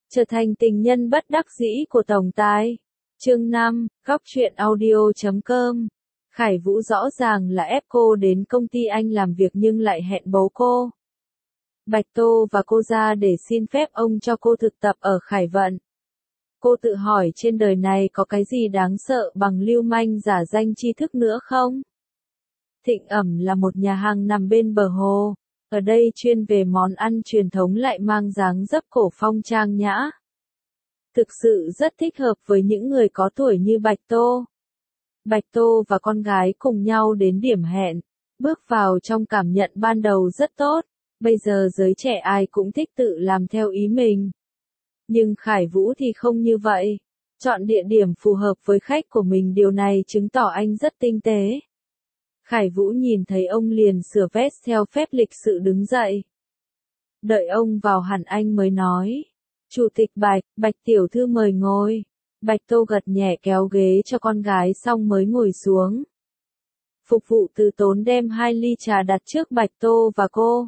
Trở thành tình nhân bất đắc dĩ của tổng tài. Chương 5, Góc truyện audio.com. Khải Vũ rõ ràng là ép cô đến công ty anh làm việc nhưng lại hẹn bố cô. Bạch Tô và cô ra để xin phép ông cho cô thực tập ở Khải Vận. Cô tự hỏi trên đời này có cái gì đáng sợ bằng lưu manh giả danh tri thức nữa không? Thịnh Ẩm là một nhà hàng nằm bên bờ hồ. Ở đây chuyên về món ăn truyền thống lại mang dáng dấp cổ phong trang nhã. Thực sự rất thích hợp với những người có tuổi như Bạch Tô. Bạch Tô và con gái cùng nhau đến điểm hẹn. Bước vào trong cảm nhận ban đầu rất tốt. Bây giờ giới trẻ ai cũng thích tự làm theo ý mình. Nhưng Khải Vũ thì không như vậy. Chọn địa điểm phù hợp với khách của mình, điều này chứng tỏ anh rất tinh tế. Khải Vũ nhìn thấy ông liền sửa vest theo phép lịch sự đứng dậy. Đợi ông vào hẳn anh mới nói. Chủ tịch Bạch, Bạch tiểu thư mời ngồi. Bạch Tô gật nhẹ kéo ghế cho con gái xong mới ngồi xuống. Phục vụ từ tốn đem 2 ly trà đặt trước Bạch Tô và cô.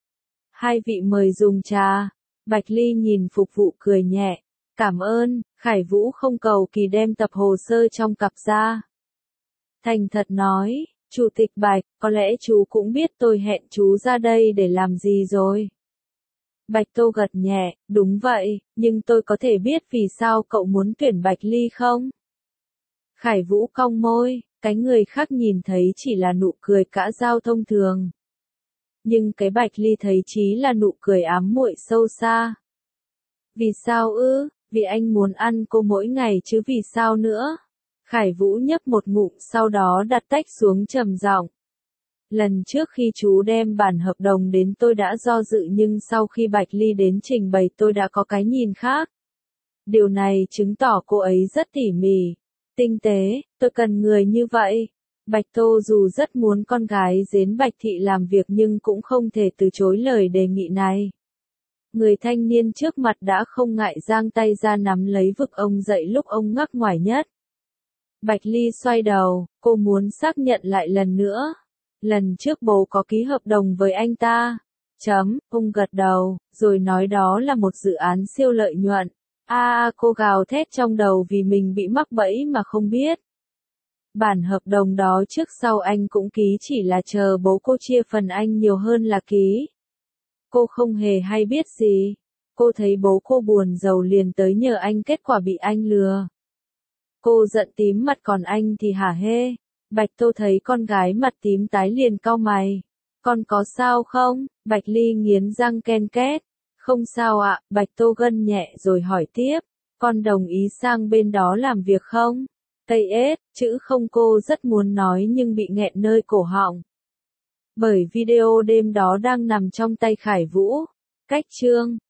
Hai vị mời dùng trà. Bạch Ly nhìn phục vụ cười nhẹ. Cảm ơn. Khải Vũ không cầu kỳ đem tập hồ sơ trong cặp ra. Thành thật nói. Chủ tịch Bạch, có lẽ chú cũng biết tôi hẹn chú ra đây để làm gì rồi. Bạch Tô gật nhẹ, đúng vậy, nhưng tôi có thể biết vì sao cậu muốn tuyển Bạch Ly không? Khải Vũ cong môi, cái người khác nhìn thấy chỉ là nụ cười cả giao thông thường. Nhưng cái Bạch Ly thấy chí là nụ cười ám muội sâu xa. Vì sao ư? Vì anh muốn ăn cô mỗi ngày chứ vì sao nữa? Khải Vũ nhấp một ngụm sau đó đặt tách xuống trầm giọng. Lần trước khi chú đem bản hợp đồng đến tôi đã do dự nhưng sau khi Bạch Ly đến trình bày tôi đã có cái nhìn khác. Điều này chứng tỏ cô ấy rất tỉ mỉ, tinh tế, tôi cần người như vậy. Bạch Tô dù rất muốn con gái đến Bạch Thị làm việc nhưng cũng không thể từ chối lời đề nghị này. Người thanh niên trước mặt đã không ngại giang tay ra nắm lấy vực ông dậy lúc ông ngắc ngoài nhất. Bạch Ly xoay đầu, cô muốn xác nhận lại lần nữa. Lần trước bố có ký hợp đồng với anh ta. Ông gật đầu, rồi nói đó là một dự án siêu lợi nhuận. Cô gào thét trong đầu vì mình bị mắc bẫy mà không biết. Bản hợp đồng đó trước sau anh cũng ký chỉ là chờ bố cô chia phần anh nhiều hơn là ký. Cô không hề hay biết gì. Cô thấy bố cô buồn rầu liền tới nhờ anh, kết quả bị anh lừa. Cô giận tím mặt còn anh thì hả hê. Bạch Tô thấy con gái mặt tím tái liền cau mày. Con có sao không? Bạch Ly nghiến răng ken két. Không sao ạ. Bạch Tô gân nhẹ rồi hỏi tiếp. Con đồng ý sang bên đó làm việc không? Tây ết, chữ không cô rất muốn nói nhưng bị nghẹn nơi cổ họng. Bởi video đêm đó đang nằm trong tay Khải Vũ. Cách chương